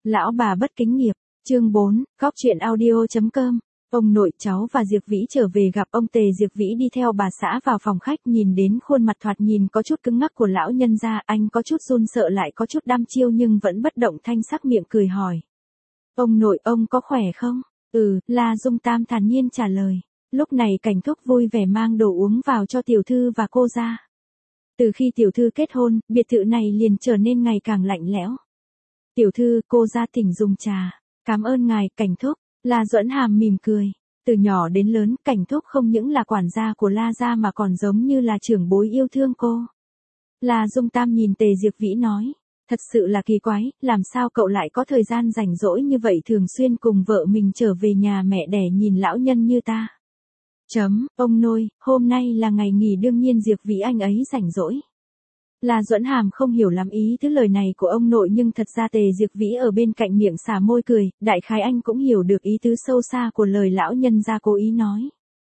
Lão bà bất kính nghiệp, chương 4, góc chuyện audio.com. Ông nội cháu và Diệp Vĩ trở về gặp ông Tề. Diệp Vĩ đi theo bà xã vào phòng khách, nhìn đến khuôn mặt thoạt nhìn có chút cứng ngắc của lão nhân gia, anh có chút run sợ lại có chút đăm chiêu nhưng vẫn bất động thanh sắc miệng cười hỏi. Ông nội, ông có khỏe không? La Dung Tam thản nhiên trả lời. Lúc này Cảnh Thúc vui vẻ mang đồ uống vào cho tiểu thư và cô ra. Từ khi tiểu thư kết hôn, biệt thự này liền trở nên ngày càng lạnh lẽo. Tiểu thư, cô ra thỉnh dùng trà. Cảm ơn ngài, Cảnh Thúc. La Duẫn Hàm mỉm cười. Từ nhỏ đến lớn, Cảnh Thúc không những là quản gia của La gia mà còn giống như là trưởng bối yêu thương cô. La Dung Tam nhìn Tề Diệp Vĩ nói. Thật sự là kỳ quái, làm sao cậu lại có thời gian rảnh rỗi như vậy, thường xuyên cùng vợ mình trở về nhà mẹ đẻ nhìn lão nhân như ta. Ông nội, hôm nay là ngày nghỉ, đương nhiên Diệp Vĩ anh ấy rảnh rỗi. La Duẫn Hàm không hiểu lắm ý tứ lời này của ông nội, nhưng thật ra Tề Diệp Vĩ ở bên cạnh miệng xả môi cười, đại khái anh cũng hiểu được ý tứ sâu xa của lời lão nhân gia cố ý nói.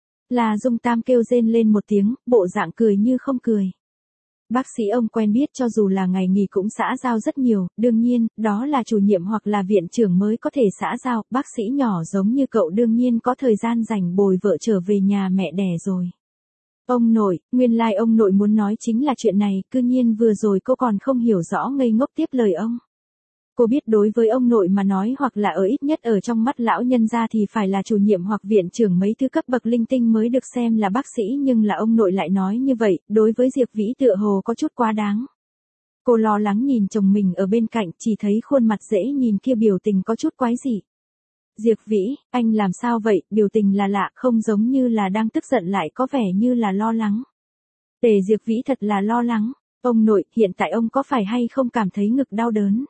La Dung Tam kêu rên lên một tiếng, bộ dạng cười như không cười. Bác sĩ ông quen biết cho dù là ngày nghỉ cũng xã giao rất nhiều, đương nhiên, đó là chủ nhiệm hoặc là viện trưởng mới có thể xã giao, bác sĩ nhỏ giống như cậu đương nhiên có thời gian rảnh bồi vợ trở về nhà mẹ đẻ rồi. Ông nội, nguyên lai ông nội muốn nói chính là chuyện này, cư nhiên vừa rồi cô còn không hiểu rõ, ngây ngốc tiếp lời ông. Cô biết đối với ông nội mà nói, hoặc là ở ít nhất ở trong mắt lão nhân gia thì phải là chủ nhiệm hoặc viện trưởng mấy thứ cấp bậc linh tinh mới được xem là bác sĩ, nhưng là ông nội lại nói như vậy, đối với Diệp Vĩ tựa hồ có chút quá đáng. Cô lo lắng nhìn chồng mình ở bên cạnh, chỉ thấy khuôn mặt dễ nhìn kia biểu tình có chút quái dị. Diệp Vĩ, anh làm sao vậy? Biểu tình là lạ, không giống như là đang tức giận, lại có vẻ như là lo lắng. Tề Diệp Vĩ thật là lo lắng. Ông nội, hiện tại ông có phải hay không cảm thấy ngực đau đớn?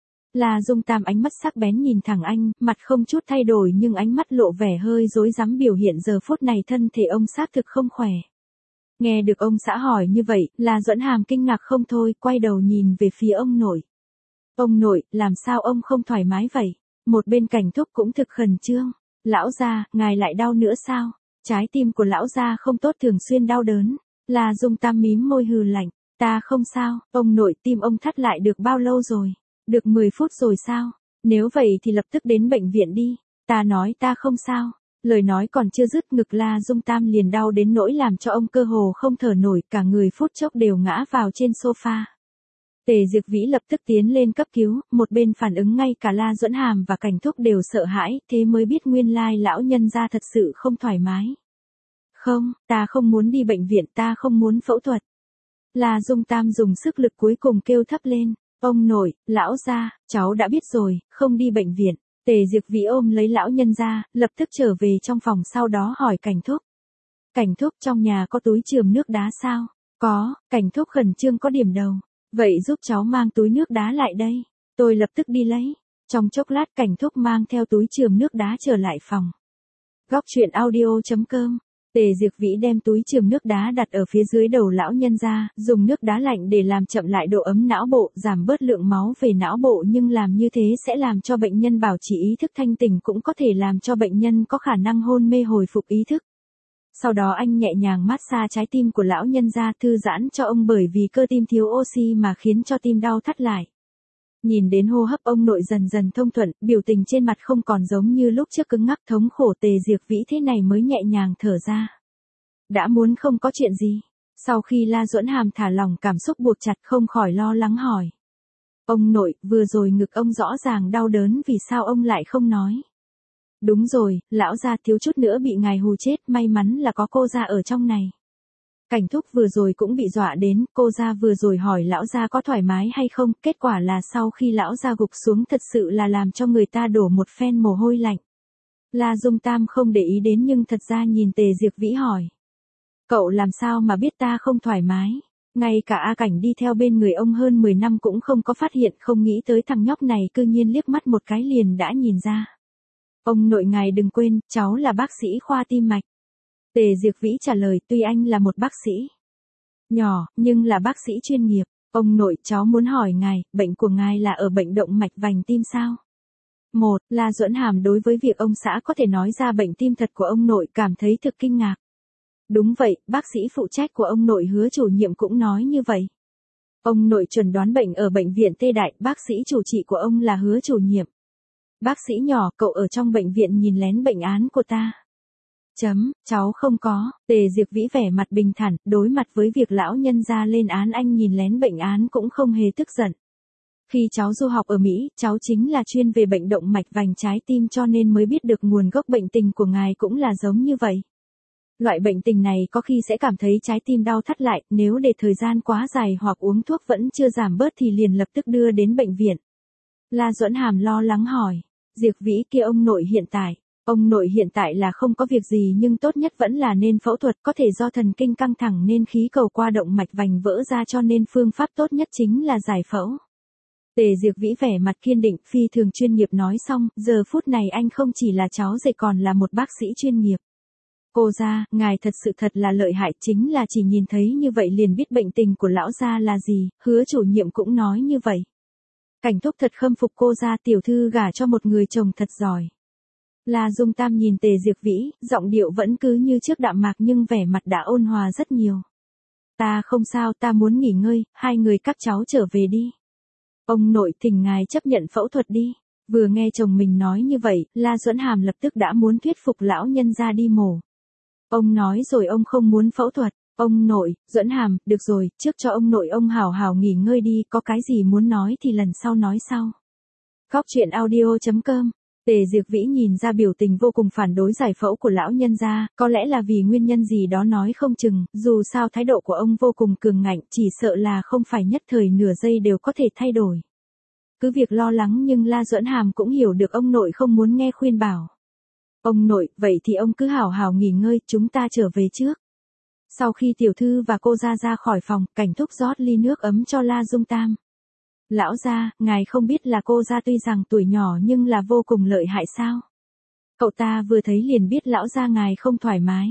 La Dung Tam ánh mắt sắc bén nhìn thẳng anh, mặt không chút thay đổi nhưng ánh mắt lộ vẻ hơi rối rắm, biểu hiện giờ phút này thân thể ông xác thực không khỏe. Nghe được ông xã hỏi như vậy, La Duẫn Hàm kinh ngạc không thôi, quay đầu nhìn về phía ông nội. Ông nội, làm sao ông không thoải mái vậy? Một bên Cảnh Thúc cũng thực khẩn trương. Lão gia, ngài lại đau nữa sao? Trái tim của lão gia không tốt, thường xuyên đau đớn. La Dung Tam mím môi hừ lạnh. Ta không sao. Ông nội, tim ông thắt lại được bao lâu rồi? Được 10 phút rồi sao? Nếu vậy thì lập tức đến bệnh viện đi. Ta nói ta không sao. Lời nói còn chưa dứt, ngực La Dung Tam liền đau đến nỗi làm cho ông cơ hồ không thở nổi, cả người phút chốc đều ngã vào trên sofa. Tề Diệp Vĩ lập tức tiến lên cấp cứu, một bên phản ứng ngay cả La Duẫn Hàm và Cảnh Thúc đều sợ hãi, thế mới biết nguyên lai lão nhân gia thật sự không thoải mái. Không, ta không muốn đi bệnh viện, ta không muốn phẫu thuật. La Dung Tam dùng sức lực cuối cùng kêu thấp lên. Ông nội, lão gia, cháu đã biết rồi, không đi bệnh viện. Tề Diệp Vĩ ôm lấy lão nhân gia, lập tức trở về trong phòng, sau đó hỏi Cảnh Thúc. Cảnh Thúc, trong nhà có túi chườm nước đá sao? Có. Cảnh Thúc khẩn trương có điểm đầu. Vậy giúp cháu mang túi nước đá lại đây. Tôi lập tức đi lấy. Trong chốc lát Cảnh Thúc mang theo túi chườm nước đá trở lại phòng. Góc chuyện audio.com. Tề Diệp Vĩ đem túi chườm nước đá đặt ở phía dưới đầu lão nhân gia, dùng nước đá lạnh để làm chậm lại độ ấm não bộ, giảm bớt lượng máu về não bộ, nhưng làm như thế sẽ làm cho bệnh nhân bảo trì ý thức thanh tỉnh, cũng có thể làm cho bệnh nhân có khả năng hôn mê hồi phục ý thức. Sau đó anh nhẹ nhàng massage trái tim của lão nhân gia, thư giãn cho ông, bởi vì cơ tim thiếu oxy mà khiến cho tim đau thắt lại. Nhìn đến hô hấp ông nội dần dần thông thuận, biểu tình trên mặt không còn giống như lúc trước cứng ngắc thống khổ, Tề Diệp Vĩ thế này mới nhẹ nhàng thở ra. Đã muốn không có chuyện gì. Sau khi La Duẫn Hàm thả lỏng cảm xúc buộc chặt, không khỏi lo lắng hỏi. Ông nội, vừa rồi ngực ông rõ ràng đau đớn, vì sao ông lại không nói? Đúng rồi, lão gia thiếu chút nữa bị ngài hù chết, may mắn là có cô gia ở trong này. Cảnh Thúc vừa rồi cũng bị dọa đến, cô gia vừa rồi hỏi lão gia có thoải mái hay không, kết quả là sau khi lão gia gục xuống thật sự là làm cho người ta đổ một phen mồ hôi lạnh. La Dung Tam không để ý đến nhưng thật ra nhìn Tề Diệp Vĩ hỏi. Cậu làm sao mà biết ta không thoải mái? Ngay cả A Cảnh đi theo bên người ông hơn 10 năm cũng không có phát hiện, không nghĩ tới thằng nhóc này cư nhiên liếc mắt một cái liền đã nhìn ra. Ông nội ngài đừng quên, cháu là bác sĩ khoa tim mạch. Tề Diệp Vĩ trả lời, tuy anh là một bác sĩ nhỏ, nhưng là bác sĩ chuyên nghiệp. Ông nội, cháu muốn hỏi ngài, bệnh của ngài là ở bệnh động mạch vành tim sao? La Duẫn Hàm đối với việc ông xã có thể nói ra bệnh tim thật của ông nội cảm thấy thực kinh ngạc. Đúng vậy, bác sĩ phụ trách của ông nội Hứa chủ nhiệm cũng nói như vậy. Ông nội chuẩn đoán bệnh ở bệnh viện Tê Đại, bác sĩ chủ trị của ông là Hứa chủ nhiệm. Bác sĩ nhỏ, cậu ở trong bệnh viện nhìn lén bệnh án của ta. Cháu không có, Tề Diệp Vĩ vẻ mặt bình thản, đối mặt với việc lão nhân gia lên án anh nhìn lén bệnh án cũng không hề tức giận. Khi cháu du học ở Mỹ, cháu chính là chuyên về bệnh động mạch vành trái tim cho nên mới biết được nguồn gốc bệnh tình của ngài cũng là giống như vậy. Loại bệnh tình này có khi sẽ cảm thấy trái tim đau thắt lại, nếu để thời gian quá dài hoặc uống thuốc vẫn chưa giảm bớt thì liền lập tức đưa đến bệnh viện. La Duẫn Hàm lo lắng hỏi, Diệp Vĩ kia ông nội hiện tại là không có việc gì nhưng tốt nhất vẫn là nên phẫu thuật, có thể do thần kinh căng thẳng nên khí cầu qua động mạch vành vỡ ra cho nên phương pháp tốt nhất chính là giải phẫu. Tề Diệp Vĩ vẻ mặt kiên định, phi thường chuyên nghiệp nói xong, giờ phút này anh không chỉ là cháu rể còn là một bác sĩ chuyên nghiệp. Cô gia, ngài thật sự thật là lợi hại, chính là chỉ nhìn thấy như vậy liền biết bệnh tình của lão gia là gì, Hứa chủ nhiệm cũng nói như vậy. Cảnh Thúc thật khâm phục cô gia, tiểu thư gả cho một người chồng thật giỏi. La Dung Tam nhìn Tề Diệp Vĩ, giọng điệu vẫn cứ như trước đạm mạc nhưng vẻ mặt đã ôn hòa rất nhiều. Ta không sao, ta muốn nghỉ ngơi, hai người các cháu trở về đi. Ông nội thỉnh ngài chấp nhận phẫu thuật đi. Vừa nghe chồng mình nói như vậy, La Duẫn Hàm lập tức đã muốn thuyết phục lão nhân ra đi mổ. Ông nói rồi ông không muốn phẫu thuật. Ông nội, Duẫn Hàm, được rồi, trước cho ông nội ông hào hào nghỉ ngơi đi, có cái gì muốn nói thì lần sau nói sau. Góc truyện audio.com. Tề Diệp Vĩ nhìn ra biểu tình vô cùng phản đối giải phẫu của lão nhân gia, có lẽ là vì nguyên nhân gì đó nói không chừng, dù sao thái độ của ông vô cùng cường ngạnh, chỉ sợ là không phải nhất thời nửa giây đều có thể thay đổi. Cứ việc lo lắng nhưng La Duẫn Hàm cũng hiểu được ông nội không muốn nghe khuyên bảo. Ông nội, vậy thì ông cứ hào hào nghỉ ngơi, chúng ta trở về trước. Sau khi tiểu thư và cô ra khỏi phòng, Cảnh Thúc rót ly nước ấm cho La Dung Tam. Lão gia, ngài không biết là cô gia tuy rằng tuổi nhỏ nhưng là vô cùng lợi hại sao? Cậu ta vừa thấy liền biết lão gia ngài không thoải mái.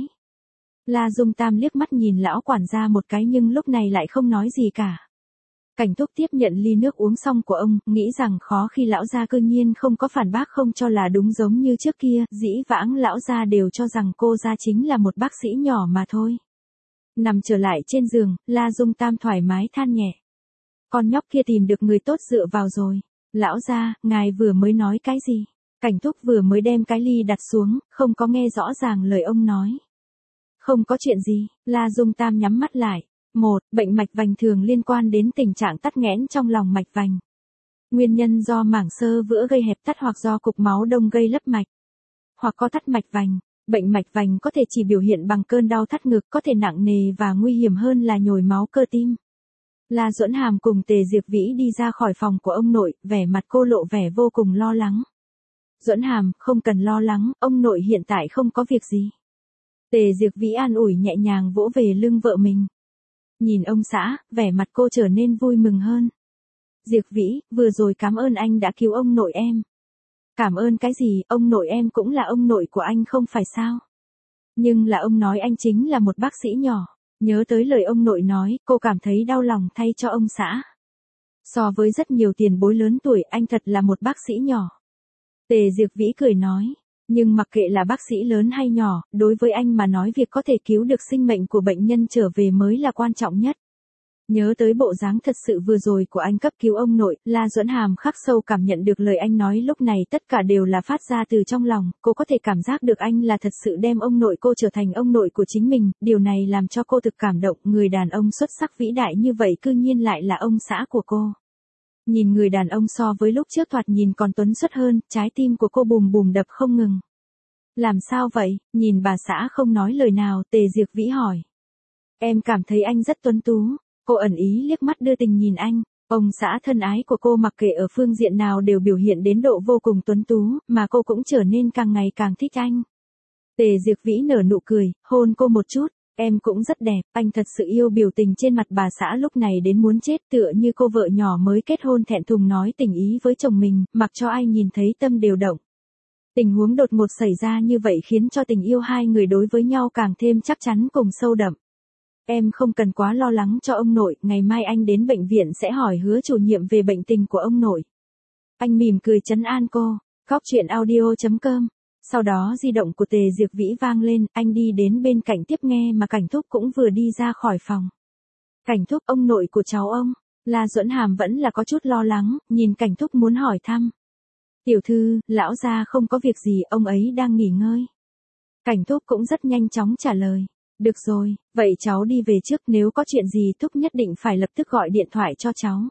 La Dung Tam liếc mắt nhìn lão quản gia một cái nhưng lúc này lại không nói gì cả. Cảnh Thúc tiếp nhận ly nước uống xong của ông, nghĩ rằng khó khi lão gia cư nhiên không có phản bác không cho là đúng giống như trước kia, dĩ vãng lão gia đều cho rằng cô gia chính là một bác sĩ nhỏ mà thôi. Nằm trở lại trên giường, La Dung Tam thoải mái than nhẹ. Con nhóc kia tìm được người tốt dựa vào rồi. Lão gia, ngài vừa mới nói cái gì? Cảnh Thúc vừa mới đem cái ly đặt xuống, không có nghe rõ ràng lời ông nói. Không có chuyện gì, La Dung Tam nhắm mắt lại. 1. Bệnh mạch vành thường liên quan đến tình trạng tắc nghẽn trong lòng mạch vành. Nguyên nhân do mảng xơ vữa gây hẹp tắc hoặc do cục máu đông gây lấp mạch. Hoặc có tắc mạch vành. Bệnh mạch vành có thể chỉ biểu hiện bằng cơn đau thắt ngực, có thể nặng nề và nguy hiểm hơn là nhồi máu cơ tim. La Duẫn Hàm cùng Tề Diệp Vĩ đi ra khỏi phòng của ông nội, vẻ mặt cô lộ vẻ vô cùng lo lắng. Duẫn Hàm, không cần lo lắng, ông nội hiện tại không có việc gì. Tề Diệp Vĩ an ủi nhẹ nhàng vỗ về lưng vợ mình. Nhìn ông xã, vẻ mặt cô trở nên vui mừng hơn. Diệp Vĩ, vừa rồi cảm ơn anh đã cứu ông nội em. Cảm ơn cái gì, ông nội em cũng là ông nội của anh không phải sao? Nhưng là ông nói anh chính là một bác sĩ nhỏ. Nhớ tới lời ông nội nói, cô cảm thấy đau lòng thay cho ông xã. So với rất nhiều tiền bối lớn tuổi, anh thật là một bác sĩ nhỏ. Tề Diệp Vĩ cười nói, nhưng mặc kệ là bác sĩ lớn hay nhỏ, đối với anh mà nói việc có thể cứu được sinh mệnh của bệnh nhân trở về mới là quan trọng nhất. Nhớ tới bộ dáng thật sự vừa rồi của anh cấp cứu ông nội, La Duẫn Hàm khắc sâu cảm nhận được lời anh nói lúc này tất cả đều là phát ra từ trong lòng, cô có thể cảm giác được anh là thật sự đem ông nội cô trở thành ông nội của chính mình, điều này làm cho cô thực cảm động, người đàn ông xuất sắc vĩ đại như vậy cư nhiên lại là ông xã của cô. Nhìn người đàn ông so với lúc trước thoạt nhìn còn tuấn xuất hơn, trái tim của cô bùm bùm đập không ngừng. Làm sao vậy, nhìn bà xã không nói lời nào, Tề Diệp Vĩ hỏi. Em cảm thấy anh rất tuấn tú. Cô ẩn ý liếc mắt đưa tình nhìn anh, ông xã thân ái của cô mặc kệ ở phương diện nào đều biểu hiện đến độ vô cùng tuấn tú, mà cô cũng trở nên càng ngày càng thích anh. Tề Diệp Vĩ nở nụ cười, hôn cô một chút, em cũng rất đẹp, anh thật sự yêu biểu tình trên mặt bà xã lúc này đến muốn chết tựa như cô vợ nhỏ mới kết hôn thẹn thùng nói tình ý với chồng mình, mặc cho ai nhìn thấy tâm đều động. Tình huống đột ngột xảy ra như vậy khiến cho tình yêu hai người đối với nhau càng thêm chắc chắn cùng sâu đậm. Em không cần quá lo lắng cho ông nội, ngày mai anh đến bệnh viện sẽ hỏi Hứa chủ nhiệm về bệnh tình của ông nội. Anh mỉm cười trấn an cô. Góc truyện audio.com. Sau đó di động của Tề Diệp Vĩ vang lên, anh đi đến bên cạnh tiếp nghe mà Cảnh Thúc cũng vừa đi ra khỏi phòng. Cảnh Thúc, ông nội của cháu ông. La Duẫn Hàm vẫn là có chút lo lắng, nhìn Cảnh Thúc muốn hỏi thăm. Tiểu thư, lão gia không có việc gì, ông ấy đang nghỉ ngơi. Cảnh Thúc cũng rất nhanh chóng trả lời. Được rồi, vậy cháu đi về trước, nếu có chuyện gì Thúc nhất định phải lập tức gọi điện thoại cho cháu.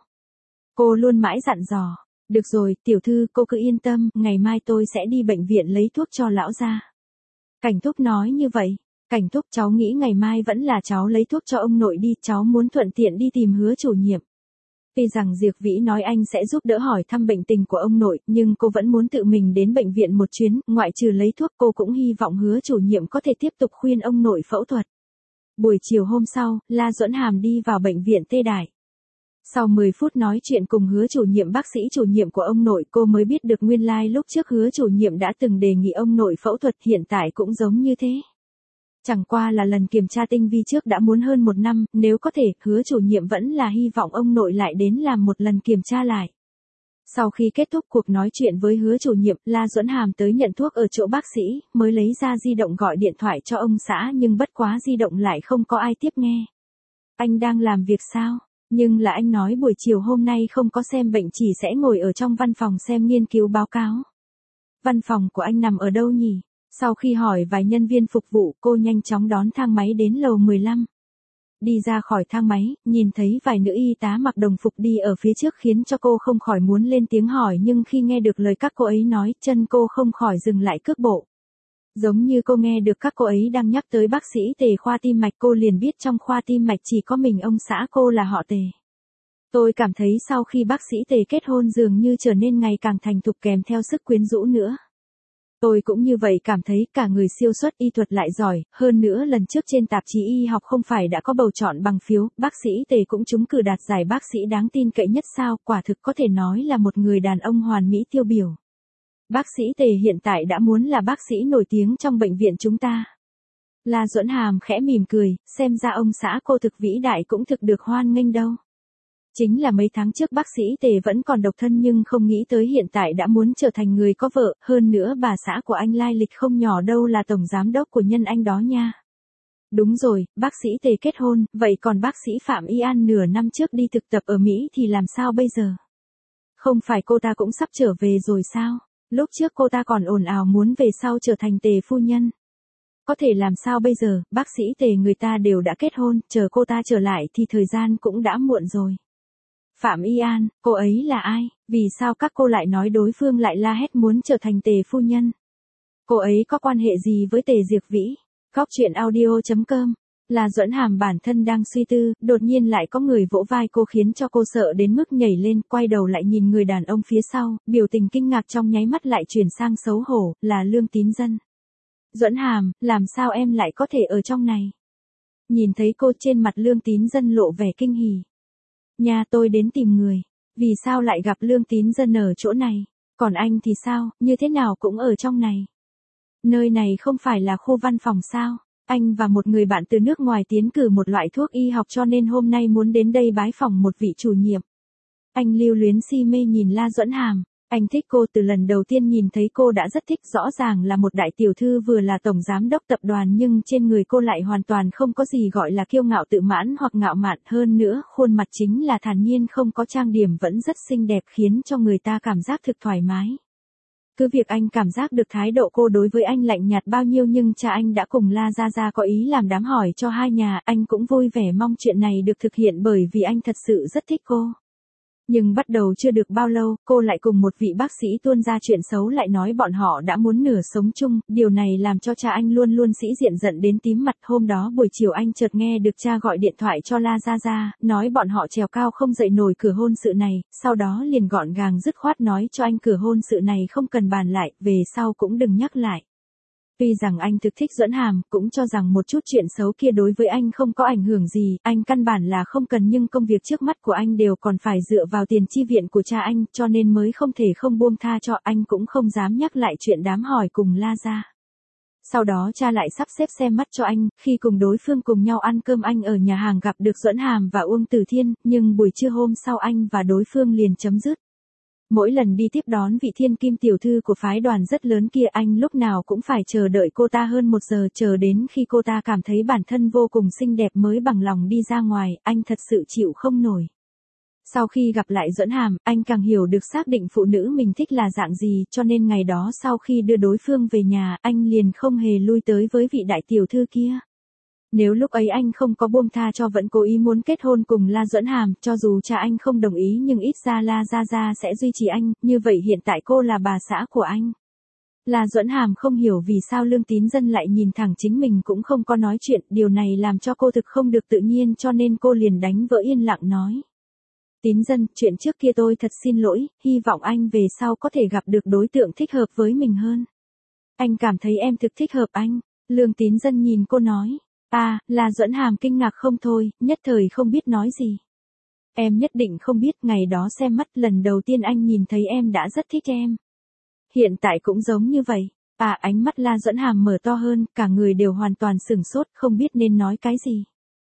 Cô luôn mãi dặn dò. Được rồi, tiểu thư, cô cứ yên tâm, ngày mai tôi sẽ đi bệnh viện lấy thuốc cho lão gia. Cảnh Thúc nói như vậy. Cảnh Thúc, cháu nghĩ ngày mai vẫn là cháu lấy thuốc cho ông nội đi, cháu muốn thuận tiện đi tìm Hứa chủ nhiệm. Tuy rằng Diệp Vĩ nói anh sẽ giúp đỡ hỏi thăm bệnh tình của ông nội, nhưng cô vẫn muốn tự mình đến bệnh viện một chuyến, ngoại trừ lấy thuốc cô cũng hy vọng Hứa chủ nhiệm có thể tiếp tục khuyên ông nội phẫu thuật. Buổi chiều hôm sau, La Duẫn Hàm đi vào bệnh viện Tê Đại. Sau 10 phút nói chuyện cùng Hứa chủ nhiệm, bác sĩ chủ nhiệm của ông nội, cô mới biết được nguyên lai lúc trước Hứa chủ nhiệm đã từng đề nghị ông nội phẫu thuật, hiện tại cũng giống như thế. Chẳng qua là lần kiểm tra tinh vi trước đã muốn hơn 1 năm, nếu có thể, Hứa chủ nhiệm vẫn là hy vọng ông nội lại đến làm một lần kiểm tra lại. Sau khi kết thúc cuộc nói chuyện với Hứa chủ nhiệm, La Duẫn Hàm tới nhận thuốc ở chỗ bác sĩ, mới lấy ra di động gọi điện thoại cho ông xã, nhưng bất quá di động lại không có ai tiếp nghe. Anh đang làm việc sao? Nhưng là anh nói buổi chiều hôm nay không có xem bệnh, chỉ sẽ ngồi ở trong văn phòng xem nghiên cứu báo cáo. Văn phòng của anh nằm ở đâu nhỉ? Sau khi hỏi vài nhân viên phục vụ, cô nhanh chóng đón thang máy đến lầu 15. Đi ra khỏi thang máy, nhìn thấy vài nữ y tá mặc đồng phục đi ở phía trước khiến cho cô không khỏi muốn lên tiếng hỏi, nhưng khi nghe được lời các cô ấy nói, chân cô không khỏi dừng lại cước bộ. Giống như cô nghe được các cô ấy đang nhắc tới bác sĩ Tề khoa tim mạch, cô liền biết trong khoa tim mạch chỉ có mình ông xã cô là họ Tề. Tôi cảm thấy sau khi bác sĩ Tề kết hôn dường như trở nên ngày càng thành thục, kèm theo sức quyến rũ nữa. Tôi cũng như vậy, cảm thấy cả người siêu xuất, y thuật lại giỏi, hơn nữa lần trước trên tạp chí y học không phải đã có bầu chọn bằng phiếu, bác sĩ Tề cũng trúng cử đạt giải bác sĩ đáng tin cậy nhất sao, quả thực có thể nói là một người đàn ông hoàn mỹ tiêu biểu. Bác sĩ Tề hiện tại đã muốn là bác sĩ nổi tiếng trong bệnh viện chúng ta. La Duẫn Hàm khẽ mỉm cười, xem ra ông xã cô thực vĩ đại cũng thực được hoan nghênh đâu. Chính là mấy tháng trước bác sĩ Tề vẫn còn độc thân, nhưng không nghĩ tới hiện tại đã muốn trở thành người có vợ, hơn nữa bà xã của anh lai lịch không nhỏ đâu, là tổng giám đốc của Nhân Anh đó nha. Đúng rồi, bác sĩ Tề kết hôn, vậy còn bác sĩ Phạm Y An nửa năm trước đi thực tập ở Mỹ thì làm sao bây giờ? Không phải cô ta cũng sắp trở về rồi sao? Lúc trước cô ta còn ồn ào muốn về sau trở thành Tề phu nhân. Có thể làm sao bây giờ, bác sĩ Tề người ta đều đã kết hôn, chờ cô ta trở lại thì thời gian cũng đã muộn rồi. Phạm Y An, cô ấy là ai? Vì sao các cô lại nói đối phương lại la hét muốn trở thành Tề phu nhân? Cô ấy có quan hệ gì với Tề Diệp Vĩ? Góc truyện audio.com. La Duẫn Hàm bản thân đang suy tư, đột nhiên lại có người vỗ vai cô khiến cho cô sợ đến mức nhảy lên, quay đầu lại nhìn người đàn ông phía sau, biểu tình kinh ngạc trong nháy mắt lại chuyển sang xấu hổ, là Lương Tín Dân. Duẫn Hàm, làm sao em lại có thể ở trong này? Nhìn thấy cô, trên mặt Lương Tín Dân lộ vẻ kinh hỉ. Nhà tôi đến tìm người. Vì sao lại gặp Lương Tín Dân ở chỗ này? Còn anh thì sao, như thế nào cũng ở trong này? Nơi này không phải là khu văn phòng sao? Anh và một người bạn từ nước ngoài tiến cử một loại thuốc y học cho nên hôm nay muốn đến đây bái phỏng một vị chủ nhiệm. Anh lưu luyến si mê nhìn La Duẫn Hàm. Anh thích cô, từ lần đầu tiên nhìn thấy cô đã rất thích, rõ ràng là một đại tiểu thư vừa là tổng giám đốc tập đoàn, nhưng trên người cô lại hoàn toàn không có gì gọi là kiêu ngạo tự mãn hoặc ngạo mạn, hơn nữa, khuôn mặt chính là thản nhiên không có trang điểm vẫn rất xinh đẹp, khiến cho người ta cảm giác thực thoải mái. Cứ việc anh cảm giác được thái độ cô đối với anh lạnh nhạt bao nhiêu, nhưng cha anh đã cùng La Gia Gia có ý làm đám hỏi cho hai nhà, anh cũng vui vẻ mong chuyện này được thực hiện bởi vì anh thật sự rất thích cô. Nhưng bắt đầu chưa được bao lâu, cô lại cùng một vị bác sĩ tuôn ra chuyện xấu, lại nói bọn họ đã muốn nửa sống chung, điều này làm cho cha anh luôn luôn sĩ diện giận đến tím mặt. Hôm đó buổi chiều anh chợt nghe được cha gọi điện thoại cho La Gia Gia, nói bọn họ trèo cao không dậy nổi cửa hôn sự này, sau đó liền gọn gàng dứt khoát nói cho anh cửa hôn sự này không cần bàn lại, về sau cũng đừng nhắc lại. Tuy rằng anh thực thích Duẫn Hàm, cũng cho rằng một chút chuyện xấu kia đối với anh không có ảnh hưởng gì, anh căn bản là không cần, nhưng công việc trước mắt của anh đều còn phải dựa vào tiền chi viện của cha anh, cho nên mới không thể không buông tha cho, anh cũng không dám nhắc lại chuyện đám hỏi cùng La Gia. Sau đó cha lại sắp xếp xem mắt cho anh, khi cùng đối phương cùng nhau ăn cơm anh ở nhà hàng gặp được Duẫn Hàm và Uông Tử Thiên, nhưng buổi trưa hôm sau anh và đối phương liền chấm dứt. Mỗi lần đi tiếp đón vị thiên kim tiểu thư của phái đoàn rất lớn kia, anh lúc nào cũng phải chờ đợi cô ta hơn 1 giờ, chờ đến khi cô ta cảm thấy bản thân vô cùng xinh đẹp mới bằng lòng đi ra ngoài, anh thật sự chịu không nổi. Sau khi gặp lại Duẫn Hàm, anh càng hiểu được xác định phụ nữ mình thích là dạng gì, cho nên ngày đó sau khi đưa đối phương về nhà, anh liền không hề lui tới với vị đại tiểu thư kia. Nếu lúc ấy anh không có buông tha cho vẫn cố ý muốn kết hôn cùng La Duẫn Hàm, cho dù cha anh không đồng ý nhưng ít ra La Gia Gia sẽ duy trì anh, như vậy hiện tại cô là bà xã của anh. La Duẫn Hàm không hiểu vì sao Lương Tín Dân lại nhìn thẳng chính mình cũng không có nói chuyện, điều này làm cho cô thực không được tự nhiên cho nên cô liền đánh vỡ yên lặng nói. Tín Dân, chuyện trước kia tôi thật xin lỗi, hy vọng anh về sau có thể gặp được đối tượng thích hợp với mình hơn. Anh cảm thấy em thực thích hợp anh. Lương Tín Dân nhìn cô nói. La Duẫn Hàm kinh ngạc không thôi, nhất thời không biết nói gì. Em nhất định không biết ngày đó xem mắt lần đầu tiên anh nhìn thấy em đã rất thích em. Hiện tại cũng giống như vậy. Ánh mắt La Duẫn Hàm mở to hơn, cả người đều hoàn toàn sửng sốt, không biết nên nói cái gì.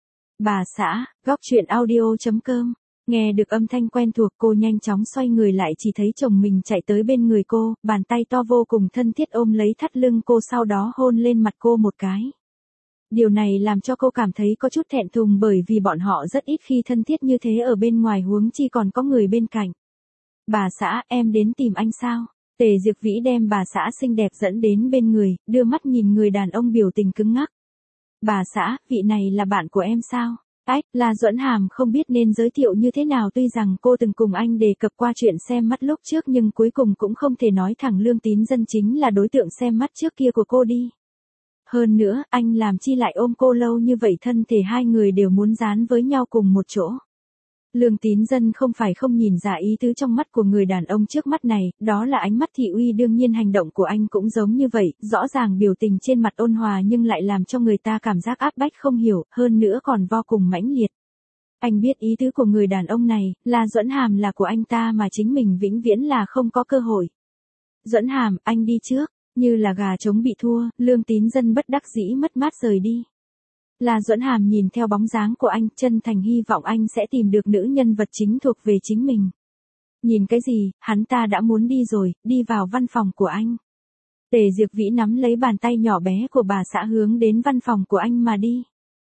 Bà xã, góc truyện audio.com. Nghe được âm thanh quen thuộc cô nhanh chóng xoay người lại chỉ thấy chồng mình chạy tới bên người cô, bàn tay to vô cùng thân thiết ôm lấy thắt lưng cô sau đó hôn lên mặt cô một cái. Điều này làm cho cô cảm thấy có chút thẹn thùng bởi vì bọn họ rất ít khi thân thiết như thế ở bên ngoài huống chi còn có người bên cạnh. Bà xã, em đến tìm anh sao? Tề Diệp Vĩ đem bà xã xinh đẹp dẫn đến bên người, đưa mắt nhìn người đàn ông biểu tình cứng ngắc. Bà xã, vị này là bạn của em sao? La Duẫn Hàm không biết nên giới thiệu như thế nào tuy rằng cô từng cùng anh đề cập qua chuyện xem mắt lúc trước nhưng cuối cùng cũng không thể nói thẳng Lương Tín Dân chính là đối tượng xem mắt trước kia của cô đi. Hơn nữa, anh làm chi lại ôm cô lâu như vậy thân thể hai người đều muốn dán với nhau cùng một chỗ. Lương Tín Dân không phải không nhìn ra ý tứ trong mắt của người đàn ông trước mắt này, đó là ánh mắt thị uy đương nhiên hành động của anh cũng giống như vậy, rõ ràng biểu tình trên mặt ôn hòa nhưng lại làm cho người ta cảm giác áp bách không hiểu, hơn nữa còn vô cùng mãnh liệt. Anh biết ý tứ của người đàn ông này, là Duẫn Hàm là của anh ta mà chính mình vĩnh viễn là không có cơ hội. Duẫn Hàm, anh đi trước, như là gà trống bị thua, Lương Tín Dân bất đắc dĩ mất mát rời đi. La Duẫn Hàm nhìn theo bóng dáng của anh, chân thành hy vọng anh sẽ tìm được nữ nhân vật chính thuộc về chính mình. Nhìn cái gì, hắn ta đã muốn đi rồi, đi vào văn phòng của anh. Tề Diệp Vĩ nắm lấy bàn tay nhỏ bé của bà xã hướng đến văn phòng của anh mà đi.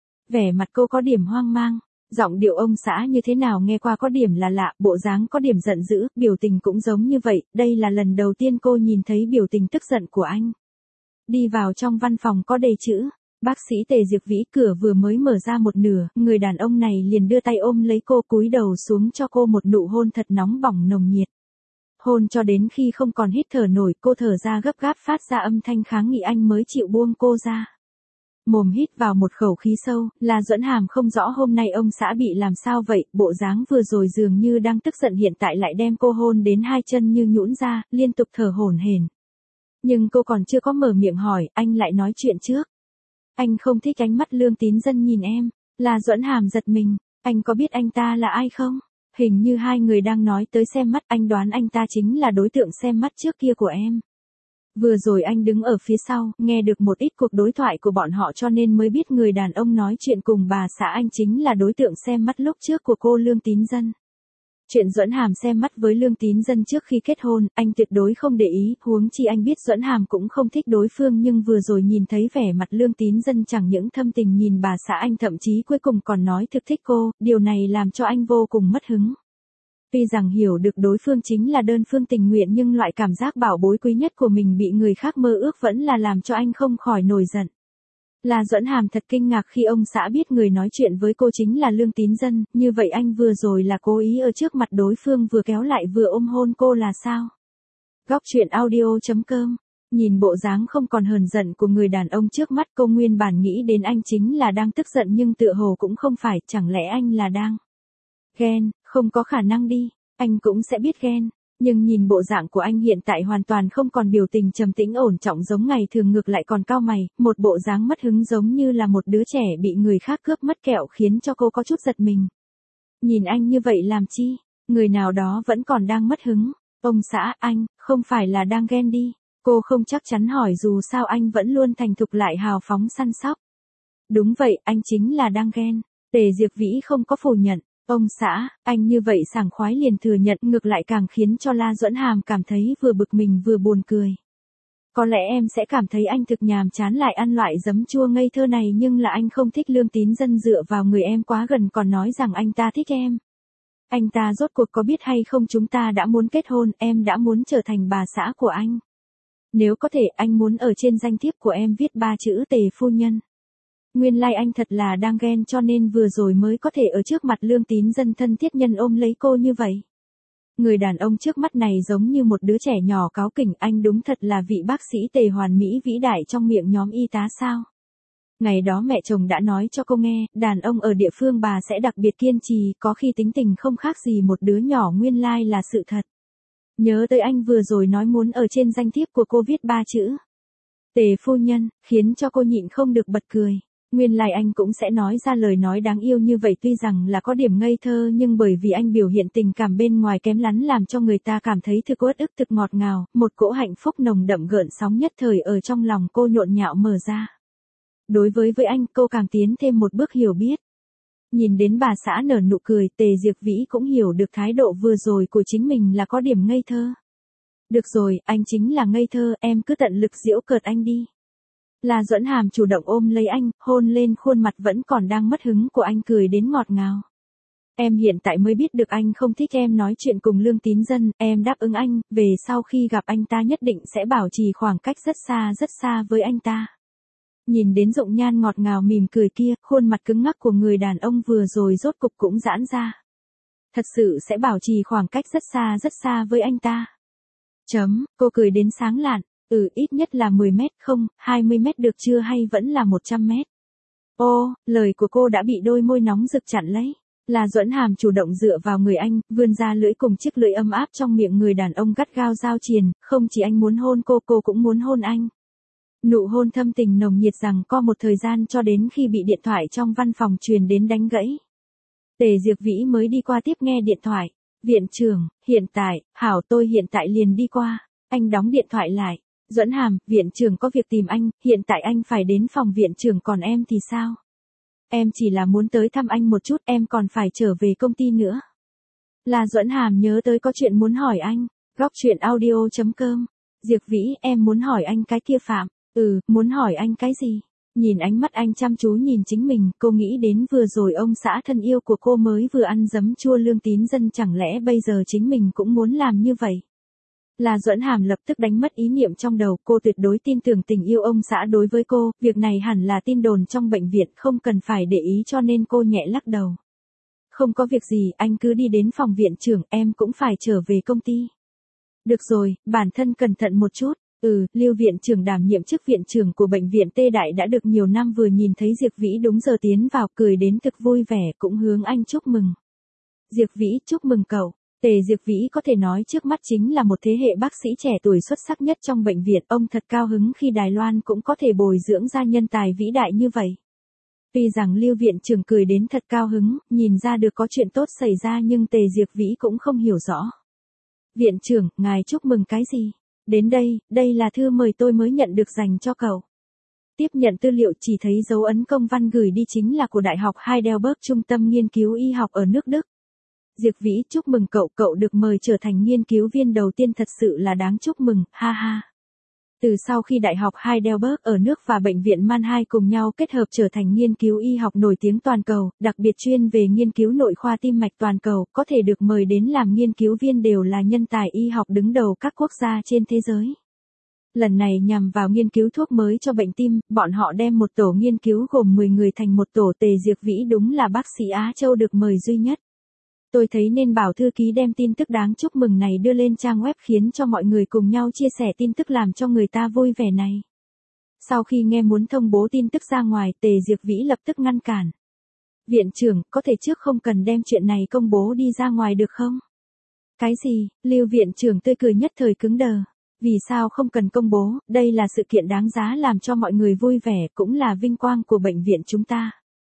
Vẻ mặt cô có điểm hoang mang, giọng điệu ông xã như thế nào nghe qua có điểm là lạ, bộ dáng có điểm giận dữ, biểu tình cũng giống như vậy, đây là lần đầu tiên cô nhìn thấy biểu tình tức giận của anh. Đi vào trong văn phòng có đầy chữ. Bác sĩ Tề Diệp Vĩ cửa vừa mới mở ra một nửa, người đàn ông này liền đưa tay ôm lấy cô cúi đầu xuống cho cô một nụ hôn thật nóng bỏng nồng nhiệt. Hôn cho đến khi không còn hít thở nổi cô thở ra gấp gáp phát ra âm thanh kháng nghị anh mới chịu buông cô ra. Mồm hít vào một khẩu khí sâu, La Duẫn Hàm không rõ hôm nay ông xã bị làm sao vậy, bộ dáng vừa rồi dường như đang tức giận hiện tại lại đem cô hôn đến hai chân như nhũn ra, liên tục thở hổn hển. Nhưng cô còn chưa có mở miệng hỏi, anh lại nói chuyện trước. Anh không thích ánh mắt Lương Tín Dân nhìn em. La Duẫn Hàm giật mình, anh có biết anh ta là ai không? Hình như hai người đang nói tới xem mắt, anh đoán anh ta chính là đối tượng xem mắt trước kia của em. Vừa rồi anh đứng ở phía sau, nghe được một ít cuộc đối thoại của bọn họ cho nên mới biết người đàn ông nói chuyện cùng bà xã anh chính là đối tượng xem mắt lúc trước của cô Lương Tín Dân. Chuyện Duẫn Hàm xem mắt với Lương Tín Dân trước khi kết hôn, anh tuyệt đối không để ý, huống chi anh biết Duẫn Hàm cũng không thích đối phương nhưng vừa rồi nhìn thấy vẻ mặt Lương Tín Dân chẳng những thâm tình nhìn bà xã anh thậm chí cuối cùng còn nói thực thích cô, điều này làm cho anh vô cùng mất hứng. Tuy rằng hiểu được đối phương chính là đơn phương tình nguyện nhưng loại cảm giác bảo bối quý nhất của mình bị người khác mơ ước vẫn là làm cho anh không khỏi nổi giận. La Duẫn Hàm thật kinh ngạc khi ông xã biết người nói chuyện với cô chính là Lương Tín Dân, như vậy anh vừa rồi là cố ý ở trước mặt đối phương vừa kéo lại vừa ôm hôn cô là sao? Góc truyện audio.com. Nhìn bộ dáng không còn hờn giận của người đàn ông trước mắt cô nguyên bản nghĩ đến anh chính là đang tức giận nhưng tựa hồ cũng không phải, chẳng lẽ anh là đang ghen, không có khả năng đi, anh cũng sẽ biết ghen. Nhưng nhìn bộ dạng của anh hiện tại hoàn toàn không còn biểu tình trầm tĩnh ổn trọng giống ngày thường ngược lại còn cau mày, một bộ dáng mất hứng giống như là một đứa trẻ bị người khác cướp mất kẹo khiến cho cô có chút giật mình. Nhìn anh như vậy làm chi? Người nào đó vẫn còn đang mất hứng. Ông xã, anh, không phải là đang ghen đi. Cô không chắc chắn hỏi dù sao anh vẫn luôn thành thục lại hào phóng săn sóc. Đúng vậy, anh chính là đang ghen. Tề Diệp Vĩ không có phủ nhận. Ông xã, anh như vậy sảng khoái liền thừa nhận ngược lại càng khiến cho La Duẫn Hàm cảm thấy vừa bực mình vừa buồn cười. Có lẽ em sẽ cảm thấy anh thực nhàm chán lại ăn loại giấm chua ngây thơ này nhưng là anh không thích Lương Tín Dân dựa vào người em quá gần còn nói rằng anh ta thích em. Anh ta rốt cuộc có biết hay không chúng ta đã muốn kết hôn, em đã muốn trở thành bà xã của anh. Nếu có thể anh muốn ở trên danh thiếp của em viết 3 chữ Tề phu nhân. Nguyên lai anh thật là đang ghen cho nên vừa rồi mới có thể ở trước mặt Lương Tín Dân thân thiết nhân ôm lấy cô như vậy. Người đàn ông trước mắt này giống như một đứa trẻ nhỏ cáu kỉnh, anh đúng thật là vị bác sĩ Tề hoàn mỹ vĩ đại trong miệng nhóm y tá sao. Ngày đó mẹ chồng đã nói cho cô nghe, đàn ông ở địa phương bà sẽ đặc biệt kiên trì, có khi tính tình không khác gì một đứa nhỏ, nguyên lai là sự thật. Nhớ tới anh vừa rồi nói muốn ở trên danh thiếp của cô viết 3 chữ Tề phu nhân, khiến cho cô nhịn không được bật cười. Nguyên lai anh cũng sẽ nói ra lời nói đáng yêu như vậy, tuy rằng là có điểm ngây thơ nhưng bởi vì anh biểu hiện tình cảm bên ngoài kém lắm làm cho người ta cảm thấy thực uất ức, thực ngọt ngào, một cỗ hạnh phúc nồng đậm gợn sóng nhất thời ở trong lòng cô nhộn nhạo mở ra. Đối với anh, cô càng tiến thêm một bước hiểu biết. Nhìn đến bà xã nở nụ cười, Tề Diệp Vĩ cũng hiểu được thái độ vừa rồi của chính mình là có điểm ngây thơ. Được rồi, anh chính là ngây thơ, em cứ tận lực giễu cợt anh đi. La Duẫn Hàm chủ động ôm lấy anh, hôn lên khuôn mặt vẫn còn đang mất hứng của anh, cười đến ngọt ngào. Em hiện tại mới biết được anh không thích em nói chuyện cùng Lương Tín Dân, em đáp ứng anh, về sau khi gặp anh ta nhất định sẽ bảo trì khoảng cách rất xa với anh ta. Nhìn đến Dụng Nhan ngọt ngào mỉm cười kia, khuôn mặt cứng ngắc của người đàn ông vừa rồi rốt cục cũng giãn ra. Thật sự sẽ bảo trì khoảng cách rất xa với anh ta. Cô cười đến sáng lạn, ít nhất là 10 mét không, 20 mét được chưa, hay vẫn là 100 mét. Ô, lời của cô đã bị đôi môi nóng rực chặn lấy. La Duẫn Hàm chủ động dựa vào người anh, vươn ra lưỡi cùng chiếc lưỡi ấm áp trong miệng người đàn ông gắt gao giao triền, không chỉ anh muốn hôn cô cũng muốn hôn anh. Nụ hôn thâm tình nồng nhiệt rằng co một thời gian cho đến khi bị điện thoại trong văn phòng truyền đến đánh gãy. Tề Diệp Vĩ mới đi qua tiếp nghe điện thoại. Viện trưởng, hiện tại, hảo, tôi hiện tại liền đi qua. Anh đóng điện thoại lại. Duẫn Hàm, viện trưởng có việc tìm anh, hiện tại anh phải đến phòng viện trưởng, còn em thì sao? Em chỉ là muốn tới thăm anh một chút, em còn phải trở về công ty nữa. La Duẫn Hàm nhớ tới có chuyện muốn hỏi anh. Góc chuyện audio.com. Diệp Vĩ, em muốn hỏi anh cái kia Phạm. Muốn hỏi anh cái gì? Nhìn ánh mắt anh chăm chú nhìn chính mình, cô nghĩ đến vừa rồi ông xã thân yêu của cô mới vừa ăn giấm chua Lương Tín Dân, chẳng lẽ bây giờ chính mình cũng muốn làm như vậy? La Duẫn Hàm lập tức đánh mất ý niệm trong đầu, cô tuyệt đối tin tưởng tình yêu ông xã đối với cô, việc này hẳn là tin đồn trong bệnh viện, không cần phải để ý, cho nên cô nhẹ lắc đầu. Không có việc gì, anh cứ đi đến phòng viện trưởng, em cũng phải trở về công ty. Được rồi, bản thân cẩn thận một chút. Lưu viện trưởng đảm nhiệm chức viện trưởng của bệnh viện Tê Đại đã được nhiều năm, vừa nhìn thấy Diệp Vĩ đúng giờ tiến vào, cười đến thực vui vẻ, cũng hướng anh chúc mừng. Diệp Vĩ, chúc mừng cậu. Tề Diệp Vĩ có thể nói trước mắt chính là một thế hệ bác sĩ trẻ tuổi xuất sắc nhất trong bệnh viện, ông thật cao hứng khi Đài Loan cũng có thể bồi dưỡng ra nhân tài vĩ đại như vậy. Tuy rằng Lưu viện trưởng cười đến thật cao hứng, nhìn ra được có chuyện tốt xảy ra, nhưng Tề Diệp Vĩ cũng không hiểu rõ. Viện trưởng, ngài chúc mừng cái gì? Đến đây là thư mời tôi mới nhận được dành cho cậu. Tiếp nhận tư liệu, chỉ thấy dấu ấn công văn gửi đi chính là của Đại học Heidelberg, trung tâm nghiên cứu y học ở nước Đức. Diệp Vĩ, chúc mừng cậu được mời trở thành nghiên cứu viên đầu tiên, thật sự là đáng chúc mừng, ha ha. Từ sau khi Đại học Heidelberg ở nước và bệnh viện Mannheim cùng nhau kết hợp trở thành nghiên cứu y học nổi tiếng toàn cầu, đặc biệt chuyên về nghiên cứu nội khoa tim mạch toàn cầu, có thể được mời đến làm nghiên cứu viên đều là nhân tài y học đứng đầu các quốc gia trên thế giới. Lần này nhằm vào nghiên cứu thuốc mới cho bệnh tim, bọn họ đem một tổ nghiên cứu gồm 10 người thành một tổ. Tề Diệp Vĩ đúng là bác sĩ Á Châu được mời duy nhất. Tôi thấy nên bảo thư ký đem tin tức đáng chúc mừng này đưa lên trang web, khiến cho mọi người cùng nhau chia sẻ tin tức, làm cho người ta vui vẻ này. Sau khi nghe muốn thông bố tin tức ra ngoài, Tề Diệp Vĩ lập tức ngăn cản. Viện trưởng, có thể trước không cần đem chuyện này công bố đi ra ngoài được không? Cái gì? Lưu viện trưởng tươi cười nhất thời cứng đờ. Vì sao không cần công bố, đây là sự kiện đáng giá làm cho mọi người vui vẻ, cũng là vinh quang của bệnh viện chúng ta.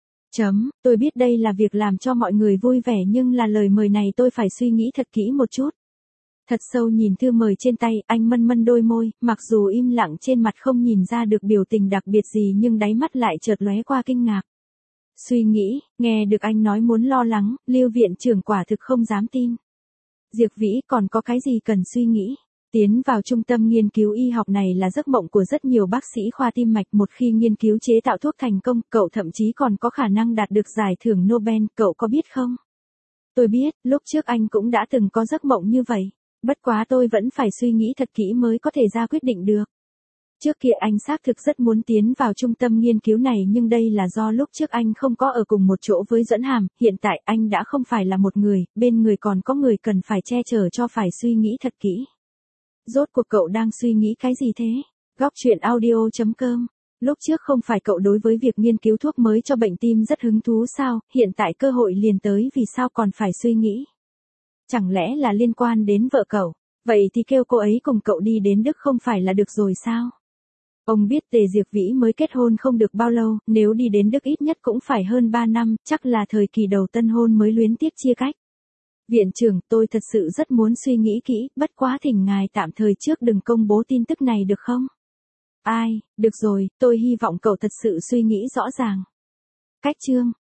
Tôi biết đây là việc làm cho mọi người vui vẻ, nhưng là lời mời này tôi phải suy nghĩ thật kỹ một chút. Thật sâu nhìn thư mời trên tay, anh mân đôi môi, mặc dù im lặng trên mặt không nhìn ra được biểu tình đặc biệt gì, nhưng đáy mắt lại chợt lóe qua kinh ngạc. Suy nghĩ, nghe được anh nói muốn lo lắng, Lưu viện trưởng quả thực không dám tin. Diệp Vĩ, còn có cái gì cần suy nghĩ? Tiến vào trung tâm nghiên cứu y học này là giấc mộng của rất nhiều bác sĩ khoa tim mạch, một khi nghiên cứu chế tạo thuốc thành công, cậu thậm chí còn có khả năng đạt được giải thưởng Nobel, cậu có biết không? Tôi biết, lúc trước anh cũng đã từng có giấc mộng như vậy. Bất quá tôi vẫn phải suy nghĩ thật kỹ mới có thể ra quyết định được. Trước kia anh xác thực rất muốn tiến vào trung tâm nghiên cứu này nhưng đây là do lúc trước anh không có ở cùng một chỗ với Dẫn Hàm, hiện tại anh đã không phải là một người, bên người còn có người cần phải che chở cho phải suy nghĩ thật kỹ. Rốt cuộc cậu đang suy nghĩ cái gì thế? Góc chuyện audio.com. Lúc trước không phải cậu đối với việc nghiên cứu thuốc mới cho bệnh tim rất hứng thú sao, hiện tại cơ hội liền tới vì sao còn phải suy nghĩ? Chẳng lẽ là liên quan đến vợ cậu? Vậy thì kêu cô ấy cùng cậu đi đến Đức không phải là được rồi sao? Ông biết Tề Diệp Vĩ mới kết hôn không được bao lâu, nếu đi đến Đức ít nhất cũng phải hơn 3 năm, chắc là thời kỳ đầu tân hôn mới luyến tiếc chia cách. Viện trưởng, tôi thật sự rất muốn suy nghĩ kỹ, bất quá thỉnh ngài tạm thời trước đừng công bố tin tức này được không? Ai, được rồi, tôi hy vọng cậu thật sự suy nghĩ rõ ràng. Cách chương